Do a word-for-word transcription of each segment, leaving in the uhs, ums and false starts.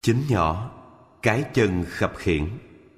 Chính nhỏ, cái chân khập khiễng.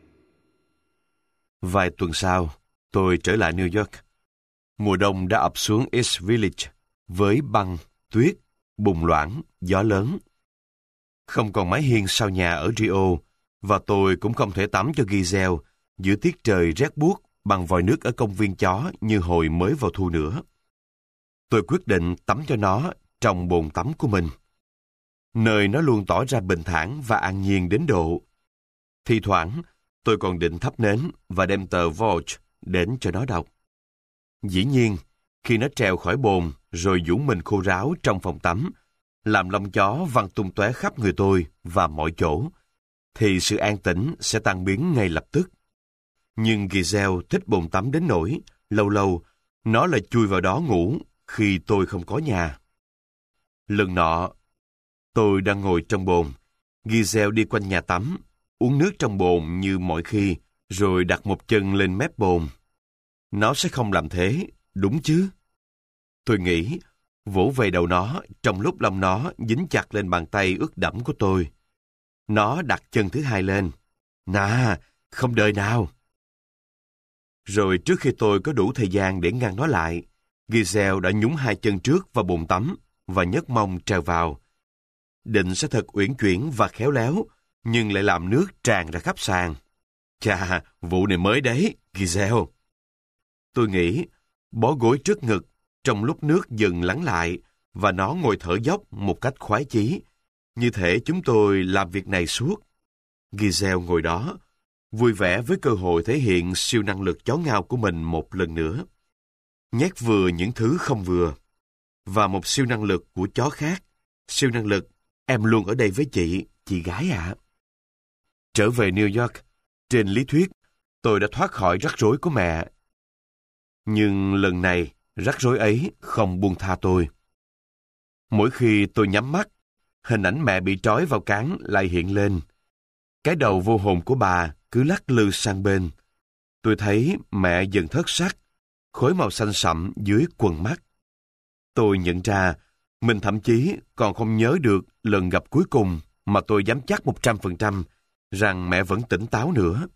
Vài tuần sau, tôi trở lại New York. Mùa đông đã ập xuống East Village với băng, tuyết, bùn loãng, gió lớn. Không còn mái hiên sau nhà ở Rio, và tôi cũng không thể tắm cho Giselle giữa tiết trời rét buốt bằng vòi nước ở công viên chó như hồi mới vào thu nữa. Tôi quyết định tắm cho nó trong bồn tắm của mình, nơi nó luôn tỏ ra bình thản và an nhiên đến độ. Thi thoảng, tôi còn định thắp nến và đem tờ Vogue đến cho nó đọc. Dĩ nhiên, khi nó trèo khỏi bồn rồi vũ mình khô ráo trong phòng tắm, làm lông chó văng tung tóe khắp người tôi và mọi chỗ, thì sự an tĩnh sẽ tan biến ngay lập tức. Nhưng Giselle thích bồn tắm đến nỗi, lâu lâu, nó lại chui vào đó ngủ khi tôi không có nhà. Lần nọ, tôi đang ngồi trong bồn, Giselle đi quanh nhà tắm, uống nước trong bồn như mọi khi, rồi đặt một chân lên mép bồn. Nó sẽ không làm thế, đúng chứ? Tôi nghĩ, vỗ về đầu nó trong lúc lông nó dính chặt lên bàn tay ướt đẫm của tôi. Nó đặt chân thứ hai lên. Nà, không đời nào. Rồi trước khi tôi có đủ thời gian để ngăn nó lại, Giselle đã nhúng hai chân trước vào bồn tắm và nhấc mông trèo vào. Định sẽ thật uyển chuyển và khéo léo, nhưng lại làm nước tràn ra khắp sàn. Chà, vụ này mới đấy, Giselle. Tôi nghĩ, bó gối trước ngực, trong lúc nước dần lắng lại, và nó ngồi thở dốc một cách khoái chí. Như thể chúng tôi làm việc này suốt. Giselle ngồi đó, vui vẻ với cơ hội thể hiện siêu năng lực chó ngao của mình một lần nữa. Nhét vừa những thứ không vừa. Và một siêu năng lực của chó khác. Siêu năng lực, em luôn ở đây với chị, chị gái ạ. Trở về New York, trên lý thuyết, tôi đã thoát khỏi rắc rối của mẹ. Nhưng lần này, rắc rối ấy không buông tha tôi. Mỗi khi tôi nhắm mắt, hình ảnh mẹ bị trói vào cán lại hiện lên. Cái đầu vô hồn của bà cứ lắc lư sang bên. Tôi thấy mẹ dần thất sắc, khối màu xanh sậm dưới quần mắt. Tôi nhận ra, mình thậm chí còn không nhớ được lần gặp cuối cùng mà tôi dám chắc một trăm phần trăm rằng mẹ vẫn tỉnh táo nữa.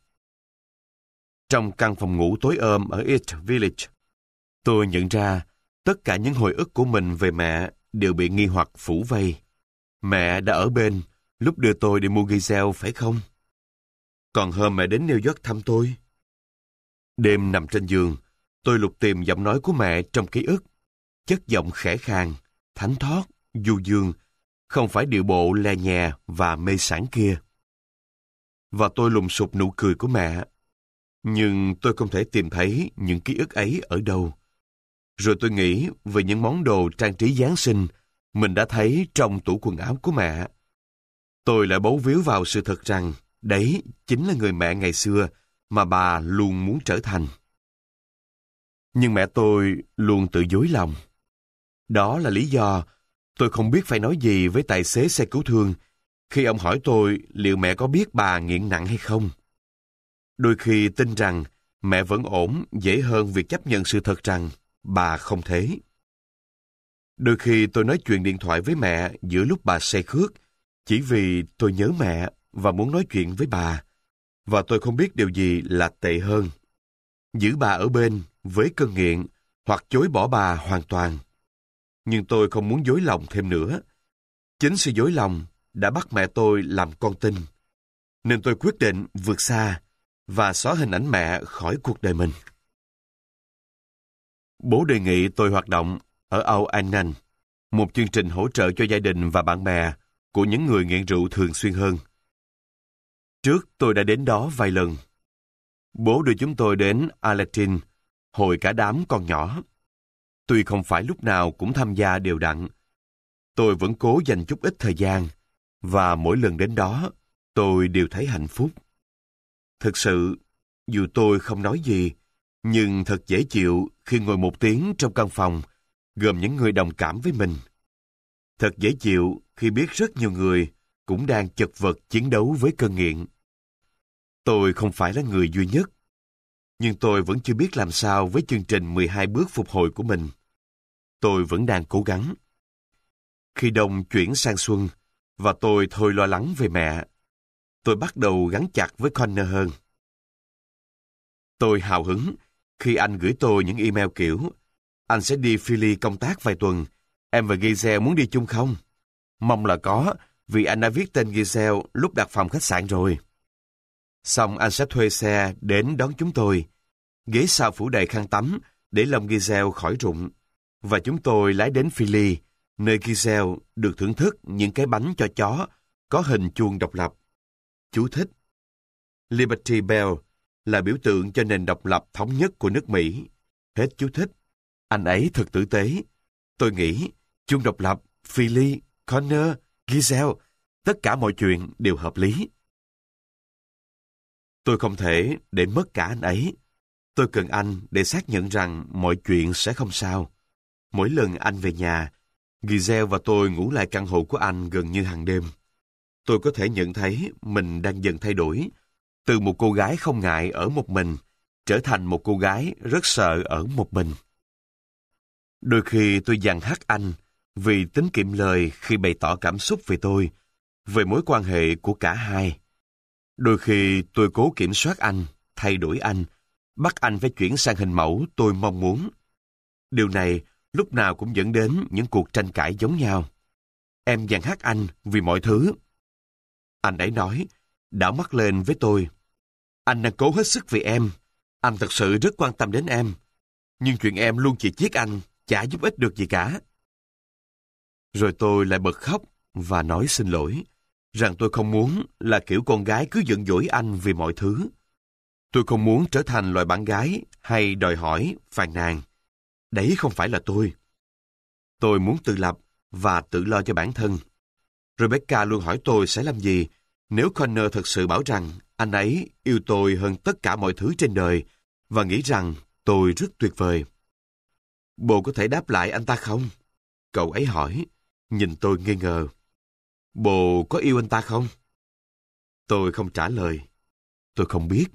Trong căn phòng ngủ tối ôm ở East Village, tôi nhận ra tất cả những hồi ức của mình về mẹ đều bị nghi hoặc phủ vây. Mẹ đã ở bên lúc đưa tôi đi mua Giselle, phải không? Còn hôm mẹ đến New York thăm tôi. Đêm nằm trên giường, tôi lục tìm giọng nói của mẹ trong ký ức. Chất giọng khẽ khàng, thánh thót, du dương, không phải điệu bộ le nhè và mê sảng kia. Và tôi lùng sục nụ cười của mẹ. Nhưng tôi không thể tìm thấy những ký ức ấy ở đâu. Rồi tôi nghĩ về những món đồ trang trí Giáng sinh mình đã thấy trong tủ quần áo của mẹ. Tôi lại bấu víu vào sự thật rằng đấy chính là người mẹ ngày xưa mà bà luôn muốn trở thành. Nhưng mẹ tôi luôn tự dối lòng. Đó là lý do tôi không biết phải nói gì với tài xế xe cứu thương khi ông hỏi tôi liệu mẹ có biết bà nghiện nặng hay không. Đôi khi tin rằng mẹ vẫn ổn dễ hơn việc chấp nhận sự thật rằng bà không thế. Đôi khi tôi nói chuyện điện thoại với mẹ giữa lúc bà say khướt chỉ vì tôi nhớ mẹ và muốn nói chuyện với bà. Và tôi không biết điều gì là tệ hơn. Giữ bà ở bên với cơn nghiện hoặc chối bỏ bà hoàn toàn. Nhưng tôi không muốn dối lòng thêm nữa. Chính sự dối lòng đã bắt mẹ tôi làm con tin. Nên tôi quyết định vượt xa và xóa hình ảnh mẹ khỏi cuộc đời mình. Bố đề nghị tôi hoạt động ở Ao Annan, một chương trình hỗ trợ cho gia đình và bạn bè của những người nghiện rượu thường xuyên hơn. Trước tôi đã đến đó vài lần. Bố đưa chúng tôi đến Alatin, hồi cả đám còn nhỏ. Tuy không phải lúc nào cũng tham gia đều đặn, tôi vẫn cố dành chút ít thời gian, và mỗi lần đến đó, tôi đều thấy hạnh phúc. Thực sự, dù tôi không nói gì, nhưng thật dễ chịu khi ngồi một tiếng trong căn phòng, gồm những người đồng cảm với mình. Thật dễ chịu khi biết rất nhiều người cũng đang chật vật chiến đấu với cơn nghiện. Tôi không phải là người duy nhất, nhưng tôi vẫn chưa biết làm sao với chương trình mười hai bước phục hồi của mình. Tôi vẫn đang cố gắng. Khi đông chuyển sang xuân, và tôi thôi lo lắng về mẹ. Tôi bắt đầu gắn chặt với Connor hơn. Tôi hào hứng khi anh gửi tôi những email kiểu: anh sẽ đi Philly công tác vài tuần, em và Giselle muốn đi chung không? Mong là có, vì anh đã viết tên Giselle lúc đặt phòng khách sạn rồi. Xong anh sẽ thuê xe đến đón chúng tôi. Ghế sau phủ đầy khăn tắm để lông Giselle khỏi rụng. Và chúng tôi lái đến Philly, nơi Giselle được thưởng thức những cái bánh cho chó có hình chuông độc lập. Chú thích: Liberty Bell là biểu tượng cho nền độc lập thống nhất của nước Mỹ. Hết chú thích. Anh ấy thật tử tế. Tôi nghĩ, chuông độc lập, Philly, Connor, Giselle, tất cả mọi chuyện đều hợp lý. Tôi không thể để mất cả anh ấy. Tôi cần anh để xác nhận rằng mọi chuyện sẽ không sao. Mỗi lần anh về nhà, Giselle và tôi ngủ lại căn hộ của anh gần như hàng đêm. Tôi có thể nhận thấy mình đang dần thay đổi, từ một cô gái không ngại ở một mình, trở thành một cô gái rất sợ ở một mình. Đôi khi tôi dằn hắt anh vì tính kiệm lời khi bày tỏ cảm xúc về tôi, về mối quan hệ của cả hai. Đôi khi tôi cố kiểm soát anh, thay đổi anh, bắt anh phải chuyển sang hình mẫu tôi mong muốn. Điều này lúc nào cũng dẫn đến những cuộc tranh cãi giống nhau. Em dằn hắt anh vì mọi thứ. Anh ấy nói, đảo mắt lên với tôi: anh đang cố hết sức vì em. Anh thật sự rất quan tâm đến em. Nhưng chuyện em luôn chỉ trích anh chả giúp ích được gì cả. Rồi tôi lại bật khóc và nói xin lỗi, rằng tôi không muốn là kiểu con gái cứ giận dỗi anh vì mọi thứ. Tôi không muốn trở thành loại bạn gái hay đòi hỏi, phàn nàn. Đấy không phải là tôi. Tôi muốn tự lập và tự lo cho bản thân. Rebecca luôn hỏi tôi sẽ làm gì nếu Connor thật sự bảo rằng anh ấy yêu tôi hơn tất cả mọi thứ trên đời và nghĩ rằng tôi rất tuyệt vời. Bồ có thể đáp lại anh ta không? Cậu ấy hỏi, nhìn tôi nghi ngờ. Bồ có yêu anh ta không? Tôi không trả lời. Tôi không biết.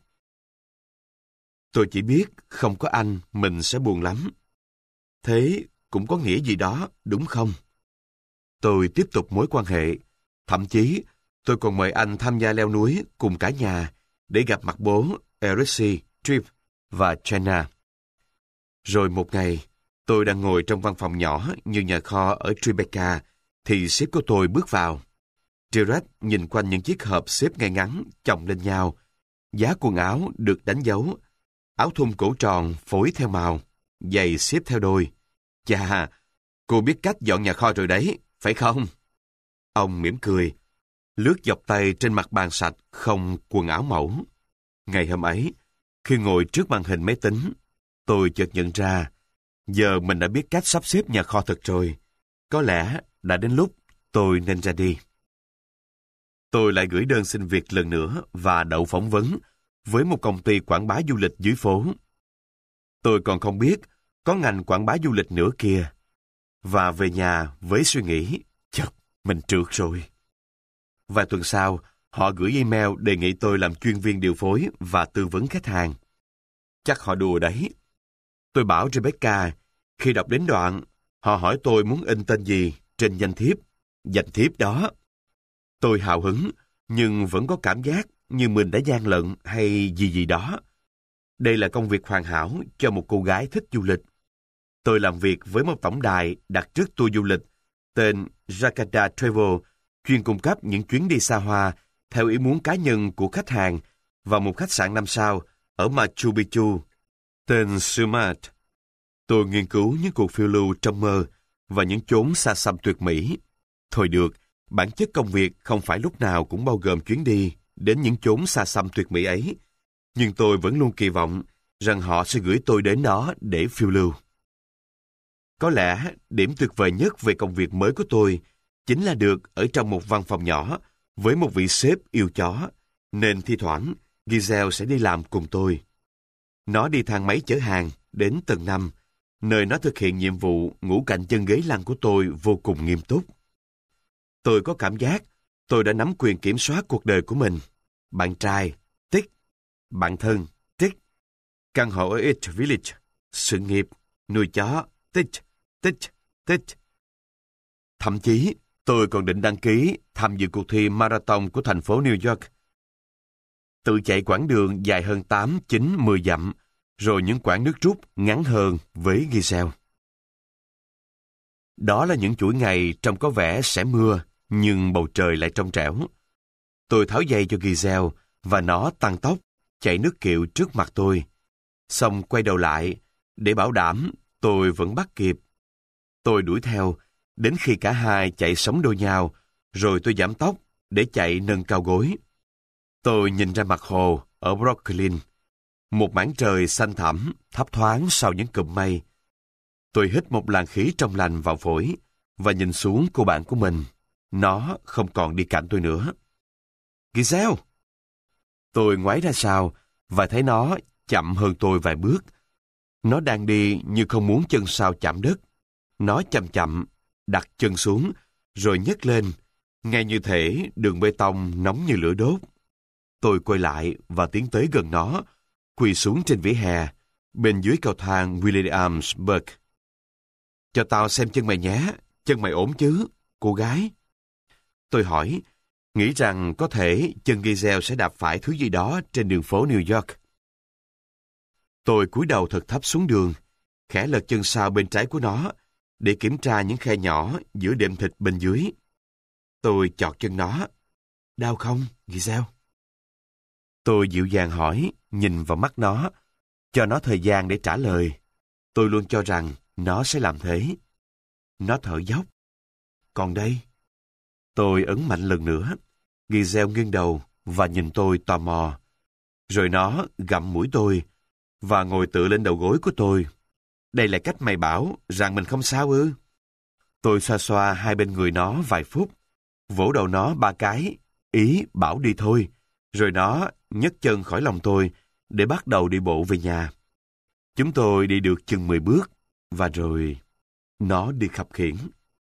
Tôi chỉ biết không có anh mình sẽ buồn lắm. Thế cũng có nghĩa gì đó, đúng không? Tôi tiếp tục mối quan hệ. Thậm chí, tôi còn mời anh tham gia leo núi cùng cả nhà để gặp mặt bố, Eric, Trip và Jenna. Rồi một ngày, tôi đang ngồi trong văn phòng nhỏ như nhà kho ở Tribeca, thì sếp của tôi bước vào. Gerard nhìn quanh những chiếc hộp xếp ngay ngắn, chồng lên nhau. Giá quần áo được đánh dấu. Áo thun cổ tròn phối theo màu, giày xếp theo đôi. Chà, cô biết cách dọn nhà kho rồi đấy, phải không? Ông mỉm cười, lướt dọc tay trên mặt bàn sạch không quần áo mẫu. Ngày hôm ấy, khi ngồi trước màn hình máy tính, tôi chợt nhận ra, giờ mình đã biết cách sắp xếp nhà kho thật rồi. Có lẽ đã đến lúc tôi nên ra đi. Tôi lại gửi đơn xin việc lần nữa và đậu phỏng vấn với một công ty quảng bá du lịch dưới phố. Tôi còn không biết có ngành quảng bá du lịch nữa kia. Và về nhà với suy nghĩ, chật, mình trượt rồi. Vài tuần sau, họ gửi email đề nghị tôi làm chuyên viên điều phối và tư vấn khách hàng. Chắc họ đùa đấy. Tôi bảo Rebecca, khi đọc đến đoạn, họ hỏi tôi muốn in tên gì trên danh thiếp. Danh thiếp đó. Tôi hào hứng, nhưng vẫn có cảm giác như mình đã gian lận hay gì gì đó. Đây là công việc hoàn hảo cho một cô gái thích du lịch. Tôi làm việc với một tổng đài đặt trước tour du lịch tên Jakarta Travel, chuyên cung cấp những chuyến đi xa hoa theo ý muốn cá nhân của khách hàng và một khách sạn năm sao ở Machu Picchu, tên Sumat. Tôi nghiên cứu những cuộc phiêu lưu trong mơ và những chốn xa xăm tuyệt mỹ. Thôi được, bản chất công việc không phải lúc nào cũng bao gồm chuyến đi đến những chốn xa xăm tuyệt mỹ ấy, nhưng tôi vẫn luôn kỳ vọng rằng họ sẽ gửi tôi đến đó để phiêu lưu. Có lẽ điểm tuyệt vời nhất về công việc mới của tôi chính là được ở trong một văn phòng nhỏ với một vị sếp yêu chó, nên thi thoảng Giselle sẽ đi làm cùng tôi. Nó đi thang máy chở hàng đến tầng năm, nơi nó thực hiện nhiệm vụ ngủ cạnh chân ghế lăn của tôi vô cùng nghiêm túc. Tôi có cảm giác tôi đã nắm quyền kiểm soát cuộc đời của mình. Bạn trai, tích. Bạn thân, tích. Căn hộ ở East Village, sự nghiệp, nuôi chó, tích, tích, tích. Thậm chí, Tôi còn định đăng ký tham dự cuộc thi marathon của thành phố New York. Tự chạy quãng đường dài hơn tám, chín, mười dặm, rồi những quãng nước rút ngắn hơn với Giselle. Đó là những chuỗi ngày trông có vẻ sẽ mưa, nhưng bầu trời lại trong trẻo. Tôi tháo dây cho Giselle và nó tăng tốc, chạy nước kiệu trước mặt tôi. Xong quay đầu lại, để bảo đảm tôi vẫn bắt kịp. Tôi đuổi theo, đến khi cả hai chạy sóng đôi nhau, rồi tôi giảm tốc để chạy nâng cao gối. Tôi nhìn ra mặt hồ ở Brooklyn, một mảng trời xanh thẳm, thấp thoáng sau những cụm mây. Tôi hít một làn khí trong lành vào phổi và nhìn xuống cô bạn của mình. Nó không còn đi cạnh tôi nữa. Giselle! Tôi ngoái ra sau và thấy nó chậm hơn tôi vài bước. Nó đang đi như không muốn chân sau chạm đất. Nó chậm chậm, đặt chân xuống, rồi nhấc lên, ngay như thể đường bê tông nóng như lửa đốt. Tôi quay lại và tiến tới gần nó, quỳ xuống trên vỉa hè, bên dưới cầu thang Williamsburg. Cho tao xem chân mày nhé, chân mày ổn chứ, cô gái. Tôi hỏi, nghĩ rằng có thể chân Giselle sẽ đạp phải thứ gì đó trên đường phố New York. Tôi cúi đầu thật thấp xuống đường, khẽ lật chân sau bên trái của nó, để kiểm tra những khe nhỏ giữa đệm thịt bên dưới. Tôi chọt chân nó. Đau không, Giselle? Tôi dịu dàng hỏi, nhìn vào mắt nó, cho nó thời gian để trả lời. Tôi luôn cho rằng nó sẽ làm thế. Nó thở dốc. Còn đây? Tôi ấn mạnh lần nữa. Giselle nghiêng đầu và nhìn tôi tò mò. Rồi nó gặm mũi tôi và ngồi tựa lên đầu gối của tôi. Đây là cách mày bảo rằng mình không sao ư? Tôi xoa xoa hai bên người nó vài phút, vỗ đầu nó ba cái, ý bảo đi thôi. Rồi nó nhấc chân khỏi lòng tôi để bắt đầu đi bộ về nhà. Chúng tôi đi được chừng mười bước, và rồi nó đi khập khiễng.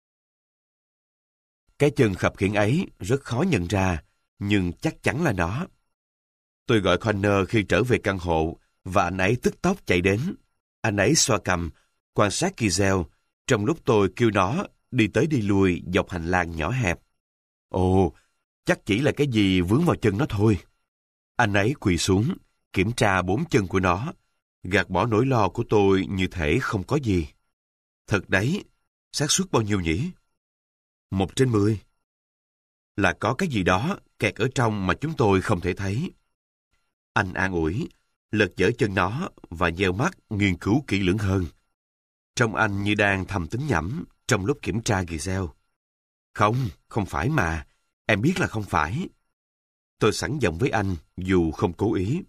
Cái chân khập khiễng ấy rất khó nhận ra, nhưng chắc chắn là nó. Tôi gọi Connor khi trở về căn hộ, và anh ấy tức tốc chạy đến. Anh ấy xoa cằm, quan sát Giselle, trong lúc tôi kêu nó đi tới đi lui dọc hành lang nhỏ hẹp. Ồ, chắc chỉ là cái gì vướng vào chân nó thôi. Anh ấy quỳ xuống, kiểm tra bốn chân của nó, gạt bỏ nỗi lo của tôi như thể không có gì. Thật đấy, xác suất bao nhiêu nhỉ? Một trên mười. Là có cái gì đó kẹt ở trong mà chúng tôi không thể thấy. Anh an ủi, lật dở chân nó và nheo mắt nghiên cứu kỹ lưỡng hơn. Trông anh như đang thầm tính nhẩm trong lúc kiểm tra Giselle. Không, không phải mà. Em biết là không phải. Tôi sẵn giọng với anh dù không cố ý.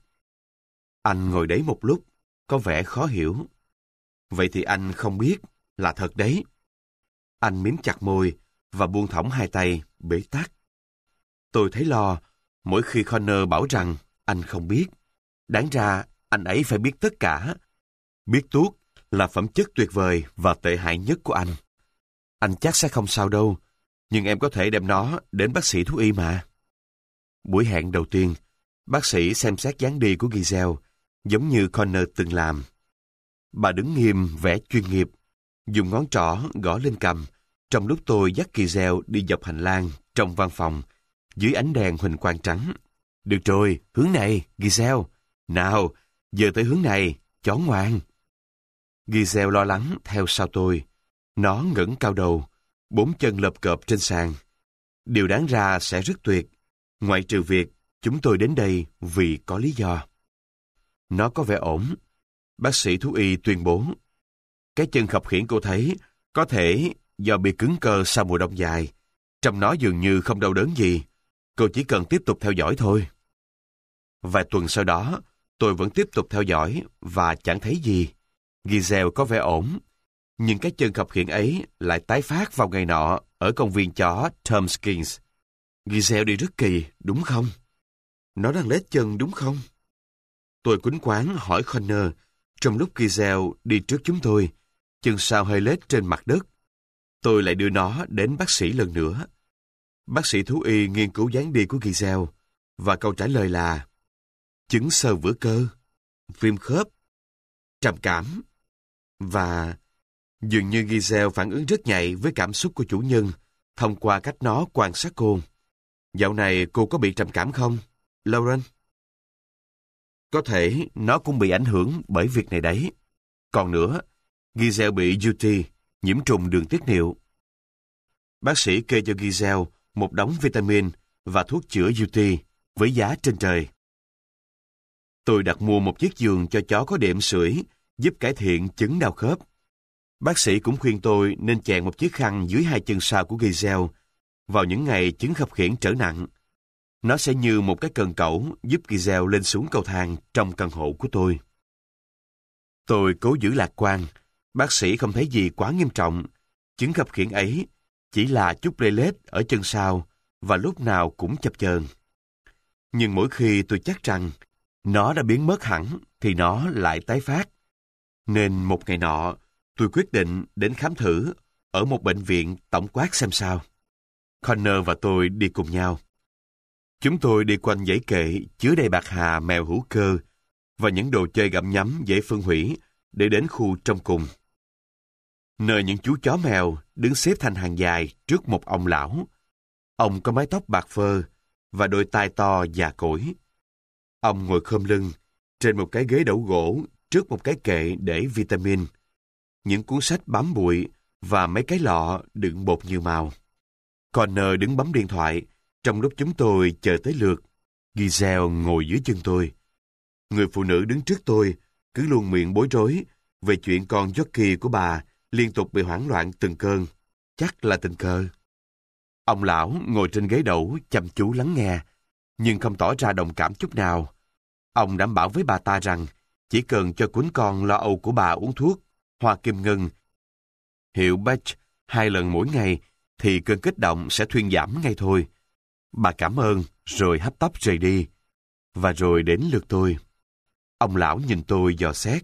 Anh ngồi đấy một lúc, có vẻ khó hiểu. Vậy thì anh không biết là thật đấy. Anh mím chặt môi và buông thõng hai tay, bế tắc. Tôi thấy lo mỗi khi Connor bảo rằng anh không biết. Đáng ra anh ấy phải biết tất cả. Biết tuốt là phẩm chất tuyệt vời và tệ hại nhất của anh. Anh chắc sẽ không sao đâu, nhưng em có thể đem nó đến bác sĩ thú y mà. Buổi hẹn đầu tiên, bác sĩ xem xét dáng đi của Giselle, giống như Connor từng làm. Bà đứng nghiêm vẻ chuyên nghiệp, dùng ngón trỏ gõ lên cằm, trong lúc tôi dắt Giselle đi dọc hành lang trong văn phòng, dưới ánh đèn huỳnh quang trắng. Được rồi, hướng này, Giselle. Nào, giờ tới hướng này, chó ngoan. Giselle lo lắng theo sau tôi. Nó ngẩng cao đầu, bốn chân lợp cợp trên sàn. Điều đáng ra sẽ rất tuyệt, ngoại trừ việc chúng tôi đến đây vì có lý do. Nó có vẻ ổn. Bác sĩ thú y tuyên bố. Cái chân khập khiễng cô thấy có thể do bị cứng cơ sau mùa đông dài. Trong nó dường như không đau đớn gì. Cô chỉ cần tiếp tục theo dõi thôi. Vài tuần sau đó, tôi vẫn tiếp tục theo dõi và chẳng thấy gì. Giselle có vẻ ổn. Nhưng cái chân khập khiễng ấy lại tái phát vào ngày nọ ở công viên chó Tompkins. Giselle đi rất kỳ, đúng không? Nó đang lết chân đúng không? Tôi quýnh quáng hỏi Connor, trong lúc Giselle đi trước chúng tôi, chân sau hơi lết trên mặt đất. Tôi lại đưa nó đến bác sĩ lần nữa. Bác sĩ thú y nghiên cứu dáng đi của Giselle, và câu trả lời là chứng xơ vữa cơ, viêm khớp, trầm cảm, và dường như Giselle phản ứng rất nhạy với cảm xúc của chủ nhân, thông qua cách nó quan sát cô. Dạo này cô có bị trầm cảm không, Lauren? Có thể nó cũng bị ảnh hưởng bởi việc này đấy. Còn nữa, Giselle bị u tê, nhiễm trùng đường tiết niệu. Bác sĩ kê cho Giselle một đống vitamin và thuốc chữa u tê với giá trên trời. Tôi đặt mua một chiếc giường cho chó có đệm sưởi giúp cải thiện chứng đau khớp. Bác sĩ cũng khuyên tôi nên chèn một chiếc khăn dưới hai chân sau của Giselle vào những ngày chứng khập khiễng trở nặng. Nó sẽ như một cái cần cẩu giúp Giselle lên xuống cầu thang trong căn hộ của tôi. Tôi cố giữ lạc quan. Bác sĩ không thấy gì quá nghiêm trọng. Chứng khập khiễng ấy chỉ là chút lê lết ở chân sau và lúc nào cũng chập chờn. Nhưng mỗi khi tôi chắc rằng nó đã biến mất hẳn thì nó lại tái phát. Nên một ngày nọ, tôi quyết định đến khám thử ở một bệnh viện tổng quát xem sao. Connor và tôi đi cùng nhau. Chúng tôi đi quanh dãy kệ chứa đầy bạc hà, mèo hữu cơ và những đồ chơi gặm nhấm dễ phân hủy để đến khu trong cùng. Nơi những chú chó mèo đứng xếp thành hàng dài trước một ông lão. Ông có mái tóc bạc phơ và đôi tai to già cỗi. Ông ngồi khom lưng trên một cái ghế đẩu gỗ trước một cái kệ để vitamin, những cuốn sách bám bụi và mấy cái lọ đựng bột nhiều màu. Connor đứng bấm điện thoại trong lúc chúng tôi chờ tới lượt. Giselle ngồi dưới chân tôi. Người phụ nữ đứng trước tôi cứ luôn miệng bối rối về chuyện con jockey của bà liên tục bị hoảng loạn từng cơn. Chắc là tình cờ. Ông lão ngồi trên ghế đẩu chăm chú lắng nghe, nhưng không tỏ ra đồng cảm chút nào. Ông đảm bảo với bà ta rằng chỉ cần cho cuốn con lo âu của bà uống thuốc hoa kim ngân hiệu Bach hai lần mỗi ngày thì cơn kích động sẽ thuyên giảm ngay thôi. Bà cảm ơn rồi hấp tấp rời đi. Và rồi đến lượt tôi. Ông lão nhìn tôi dò xét.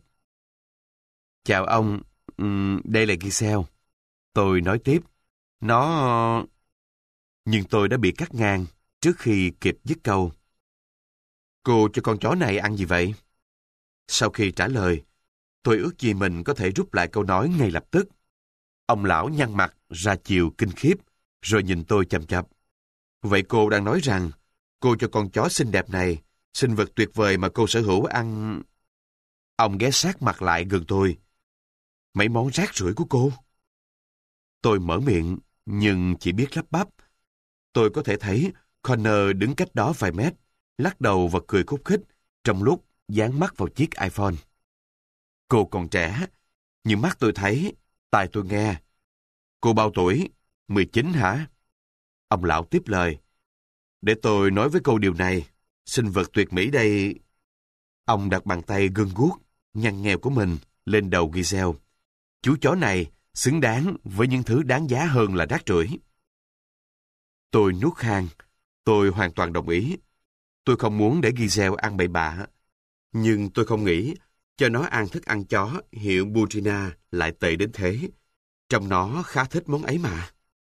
Chào ông, uhm, đây là Giselle. Tôi nói tiếp. Nó... Nhưng tôi đã bị cắt ngang trước khi kịp dứt câu. Cô cho con chó này ăn gì vậy? Sau khi trả lời, tôi ước gì mình có thể rút lại câu nói ngay lập tức. Ông lão nhăn mặt ra chiều kinh khiếp, rồi nhìn tôi chằm chằm. Vậy cô đang nói rằng cô cho con chó xinh đẹp này, sinh vật tuyệt vời mà cô sở hữu ăn... Ông ghé sát mặt lại gần tôi. Mấy món rác rưởi của cô. Tôi mở miệng, nhưng chỉ biết lắp bắp. Tôi có thể thấy Connor đứng cách đó vài mét, lắc đầu và cười khúc khích, trong lúc dán mắt vào chiếc iPhone. Cô còn trẻ, nhưng mắt tôi thấy, tai tôi nghe. Cô bao tuổi? mười chín hả? Ông lão tiếp lời. Để tôi nói với cô điều này, sinh vật tuyệt mỹ đây... Ông đặt bàn tay gân guốc, nhăn nheo của mình lên đầu Giselle. Chú chó này xứng đáng với những thứ đáng giá hơn là rác rưởi. Tôi nuốt khan. Tôi hoàn toàn đồng ý. Tôi không muốn để Giselle ăn bậy bạ. Nhưng tôi không nghĩ cho nó ăn thức ăn chó hiệu Purina lại tệ đến thế. Trông nó khá thích món ấy mà.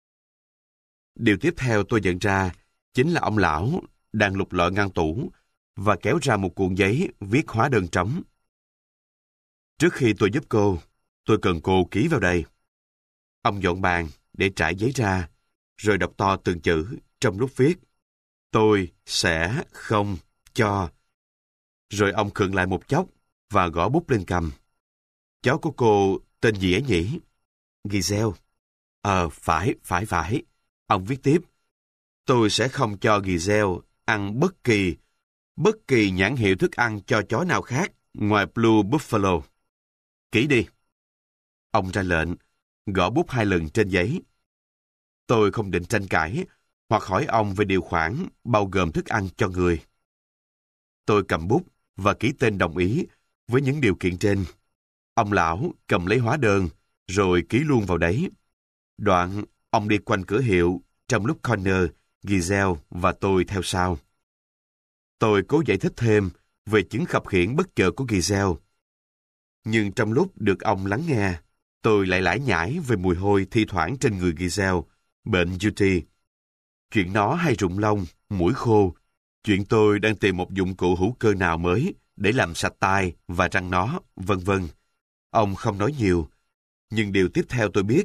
Điều tiếp theo tôi nhận ra chính là ông lão đang lục lọi ngăn tủ và kéo ra một cuộn giấy viết hóa đơn trống. Trước khi tôi giúp cô, tôi cần cô ký vào đây. Ông dọn bàn để trải giấy ra, rồi đọc to từng chữ trong lúc viết. Tôi sẽ không cho. Rồi ông khựng lại một chốc và gõ bút lên cầm. Chó của cô tên gì ấy nhỉ? Giselle. Ờ, phải, phải, phải. Ông viết tiếp. Tôi sẽ không cho Giselle ăn bất kỳ, bất kỳ nhãn hiệu thức ăn cho chó nào khác ngoài Blue Buffalo. Ký đi. Ông ra lệnh, gõ bút hai lần trên giấy. Tôi không định tranh cãi hoặc hỏi ông về điều khoản bao gồm thức ăn cho người. Tôi cầm bút và ký tên đồng ý với những điều kiện trên. Ông lão cầm lấy hóa đơn rồi ký luôn vào đấy. Đoạn, ông đi quanh cửa hiệu trong lúc Connor, Giselle và tôi theo sau. Tôi cố giải thích thêm về chứng khập khiễng bất chợt của Giselle. Nhưng trong lúc được ông lắng nghe, tôi lại lải nhải về mùi hôi thi thoảng trên người Giselle, bệnh u tê. Chuyện nó hay rụng lông, mũi khô. Chuyện tôi đang tìm một dụng cụ hữu cơ nào mới để làm sạch tai và răng nó, vân vân. Ông không nói nhiều. Nhưng điều tiếp theo tôi biết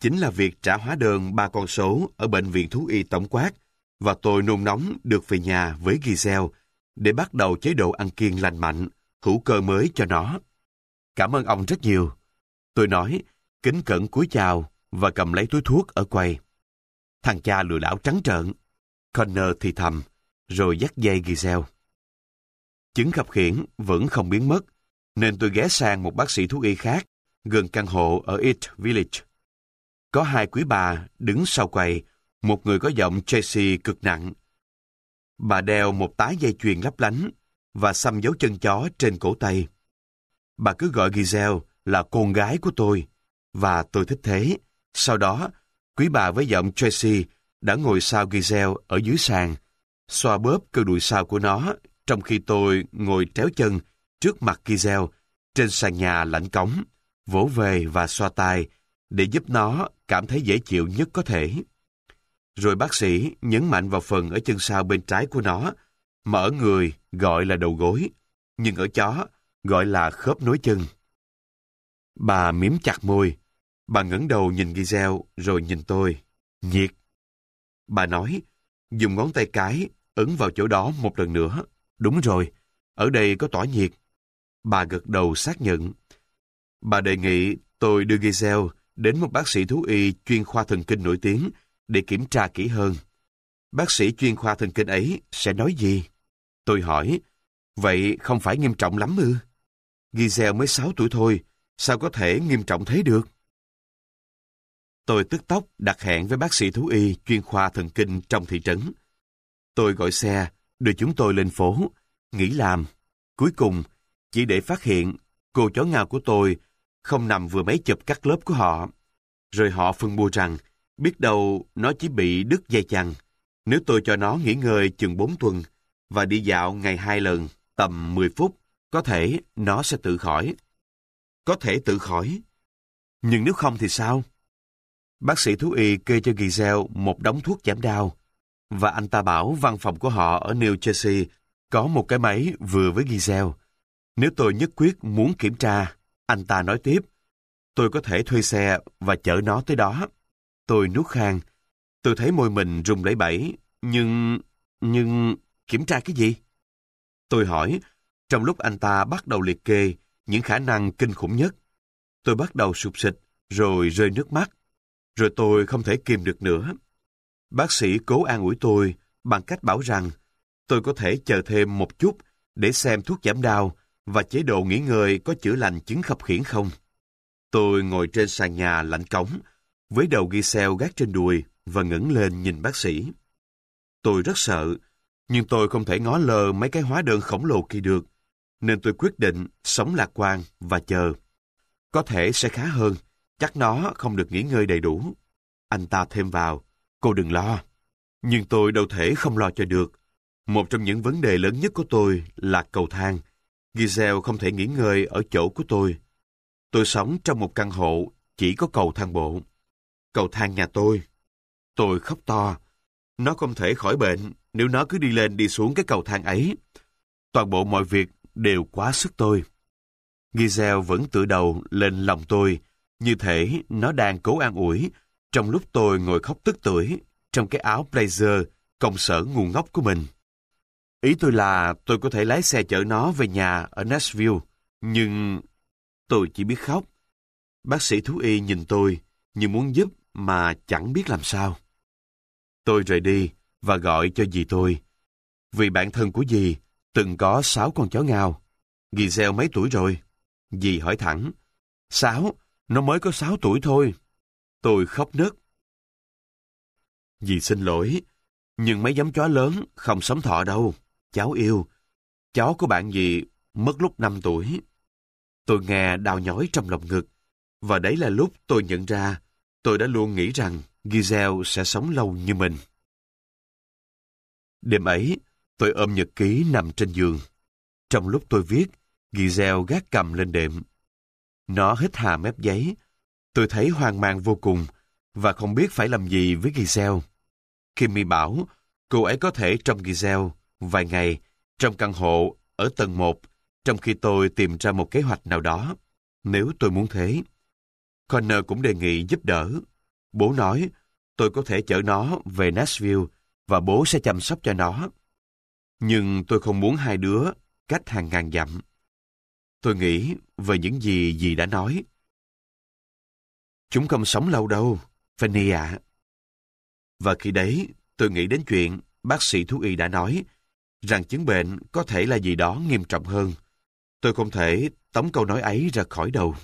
chính là việc trả hóa đơn ba con số ở bệnh viện thú y tổng quát, và tôi nôn nóng được về nhà với Giselle để bắt đầu chế độ ăn kiêng lành mạnh, hữu cơ mới cho nó. Cảm ơn ông rất nhiều. Tôi nói, kính cẩn cúi chào và cầm lấy túi thuốc ở quầy. Thằng cha lừa đảo trắng trợn. Connor thì thầm, rồi dắt dây Giselle. Chứng khập khiễng vẫn không biến mất, nên tôi ghé sang một bác sĩ thú y khác, gần căn hộ ở East Village. Có hai quý bà đứng sau quầy, một người có giọng Tracy cực nặng. Bà đeo một tái dây chuyền lấp lánh và xăm dấu chân chó trên cổ tay. Bà cứ gọi Giselle là con gái của tôi, và tôi thích thế. Sau đó, quý bà với giọng Tracy đã ngồi sau Giselle ở dưới sàn, xoa bóp cơ đùi sau của nó, trong khi tôi ngồi tréo chân trước mặt Giselle trên sàn nhà lạnh cống, vỗ về và xoa tai để giúp nó cảm thấy dễ chịu nhất có thể. Rồi bác sĩ nhấn mạnh vào phần ở chân sau bên trái của nó, mà ở người gọi là đầu gối, nhưng ở chó gọi là khớp nối chân. Bà mím chặt môi. Bà ngẩng đầu nhìn Giselle rồi nhìn tôi. Nhiệt. Bà nói, dùng ngón tay cái ấn vào chỗ đó một lần nữa. Đúng rồi, ở đây có tỏa nhiệt. Bà gật đầu xác nhận. Bà đề nghị tôi đưa Giselle đến một bác sĩ thú y chuyên khoa thần kinh nổi tiếng để kiểm tra kỹ hơn. Bác sĩ chuyên khoa thần kinh ấy sẽ nói gì? Tôi hỏi, vậy không phải nghiêm trọng lắm ư? Giselle mới sáu tuổi thôi, sao có thể nghiêm trọng thế được? Tôi tức tốc đặt hẹn với bác sĩ thú y chuyên khoa thần kinh trong thị trấn. Tôi gọi xe, đưa chúng tôi lên phố, nghỉ làm. Cuối cùng, chỉ để phát hiện cô chó ngao của tôi không nằm vừa mấy chụp cắt lớp của họ. Rồi họ phân bua rằng, biết đâu nó chỉ bị đứt dây chằng. Nếu tôi cho nó nghỉ ngơi chừng bốn tuần và đi dạo ngày hai lần, tầm mười phút, có thể nó sẽ tự khỏi. Có thể tự khỏi. Nhưng nếu không thì sao? Bác sĩ thú y kê cho Giselle một đống thuốc giảm đau, và anh ta bảo văn phòng của họ ở New Jersey có một cái máy vừa với Giselle. Nếu tôi nhất quyết muốn kiểm tra, anh ta nói tiếp, tôi có thể thuê xe và chở nó tới đó. Tôi nuốt khan. Tôi thấy môi mình run lẩy bẩy, nhưng... nhưng... kiểm tra cái gì? Tôi hỏi, trong lúc anh ta bắt đầu liệt kê những khả năng kinh khủng nhất. Tôi bắt đầu sụp sịch, rồi rơi nước mắt. Rồi tôi không thể kìm được nữa. Bác sĩ cố an ủi tôi bằng cách bảo rằng tôi có thể chờ thêm một chút để xem thuốc giảm đau và chế độ nghỉ ngơi có chữa lành chứng khập khiễng không. Tôi ngồi trên sàn nhà lạnh cống, với đầu Giselle gác trên đùi và ngẩng lên nhìn bác sĩ. Tôi rất sợ, nhưng tôi không thể ngó lơ mấy cái hóa đơn khổng lồ kia được, nên tôi quyết định sống lạc quan và chờ. Có thể sẽ khá hơn, chắc nó không được nghỉ ngơi đầy đủ. Anh ta thêm vào, cô đừng lo. Nhưng tôi đâu thể không lo cho được. Một trong những vấn đề lớn nhất của tôi là cầu thang. Giselle không thể nghỉ ngơi ở chỗ của tôi. Tôi sống trong một căn hộ chỉ có cầu thang bộ. Cầu thang nhà tôi. Tôi khóc to. Nó không thể khỏi bệnh nếu nó cứ đi lên đi xuống cái cầu thang ấy. Toàn bộ mọi việc đều quá sức tôi. Giselle vẫn tựa đầu lên lòng tôi, như thể nó đang cố an ủi, trong lúc tôi ngồi khóc tức tưởi trong cái áo blazer công sở ngu ngốc của mình. Ý tôi là tôi có thể lái xe chở nó về nhà ở Nashville, nhưng tôi chỉ biết khóc. Bác sĩ thú y nhìn tôi như muốn giúp mà chẳng biết làm sao. Tôi rời đi và gọi cho dì tôi. Vì bạn thân của dì từng có sáu con chó ngao. Giselle mấy tuổi rồi? Dì hỏi thẳng. Sáu, nó mới có sáu tuổi thôi. Tôi khóc nấc. Dì xin lỗi, nhưng mấy giống chó lớn không sống thọ đâu. Cháu yêu. Chó của bạn dì mất lúc năm tuổi. Tôi nghe đau nhói trong lòng ngực, và đấy là lúc tôi nhận ra tôi đã luôn nghĩ rằng Giselle sẽ sống lâu như mình. Đêm ấy, tôi ôm nhật ký nằm trên giường. Trong lúc tôi viết, Giselle gác cầm lên đệm. Nó hít hà mép giấy. Tôi thấy hoang mang vô cùng và không biết phải làm gì với Giselle. Kimmy bảo cô ấy có thể trông Giselle vài ngày trong căn hộ ở tầng một, trong khi tôi tìm ra một kế hoạch nào đó, nếu tôi muốn thế. Connor cũng đề nghị giúp đỡ. Bố nói, tôi có thể chở nó về Nashville và bố sẽ chăm sóc cho nó. Nhưng tôi không muốn hai đứa cách hàng ngàn dặm. Tôi nghĩ về những gì dì đã nói. Chúng không sống lâu đâu, Fanny ạ. Và khi đấy, tôi nghĩ đến chuyện bác sĩ thú y đã nói, rằng chứng bệnh có thể là gì đó nghiêm trọng hơn. Tôi không thể tống câu nói ấy ra khỏi đầu.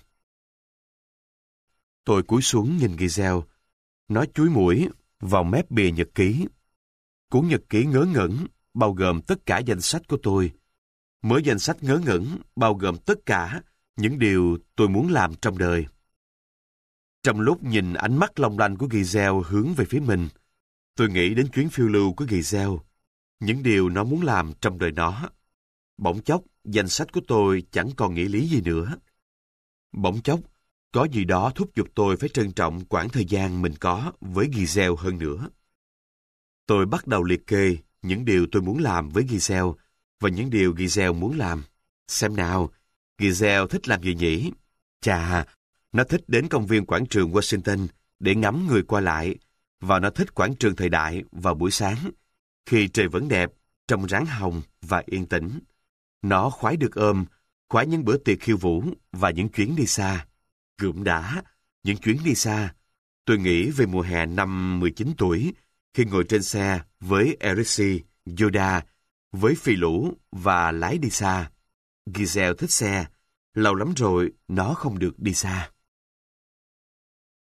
Tôi cúi xuống nhìn Giselle. Nó chúi mũi vào mép bìa nhật ký. Cuốn nhật ký ngớ ngẩn bao gồm tất cả danh sách của tôi. Mới danh sách ngớ ngẩn bao gồm tất cả những điều tôi muốn làm trong đời. Trong lúc nhìn ánh mắt long lanh của Giselle hướng về phía mình, tôi nghĩ đến chuyến phiêu lưu của Giselle, những điều nó muốn làm trong đời nó. Bỗng chốc, danh sách của tôi chẳng còn nghĩa lý gì nữa. Bỗng chốc, có gì đó thúc giục tôi phải trân trọng quãng thời gian mình có với Giselle hơn nữa. Tôi bắt đầu liệt kê những điều tôi muốn làm với Giselle và những điều Giselle muốn làm. Xem nào, Giselle thích làm gì nhỉ? Chà, nó thích đến công viên quảng trường Washington để ngắm người qua lại, và nó thích quảng trường thời đại vào buổi sáng, khi trời vẫn đẹp, trong ráng hồng và yên tĩnh. Nó khoái được ôm, khoái những bữa tiệc khiêu vũ và những chuyến đi xa. Gượm đã, những chuyến đi xa. Tôi nghĩ về mùa hè năm mười chín tuổi, khi ngồi trên xe với Eric, Yoda, với Phi Lũ và lái đi xa. Giselle thích xe. Lâu lắm rồi nó không được đi xa.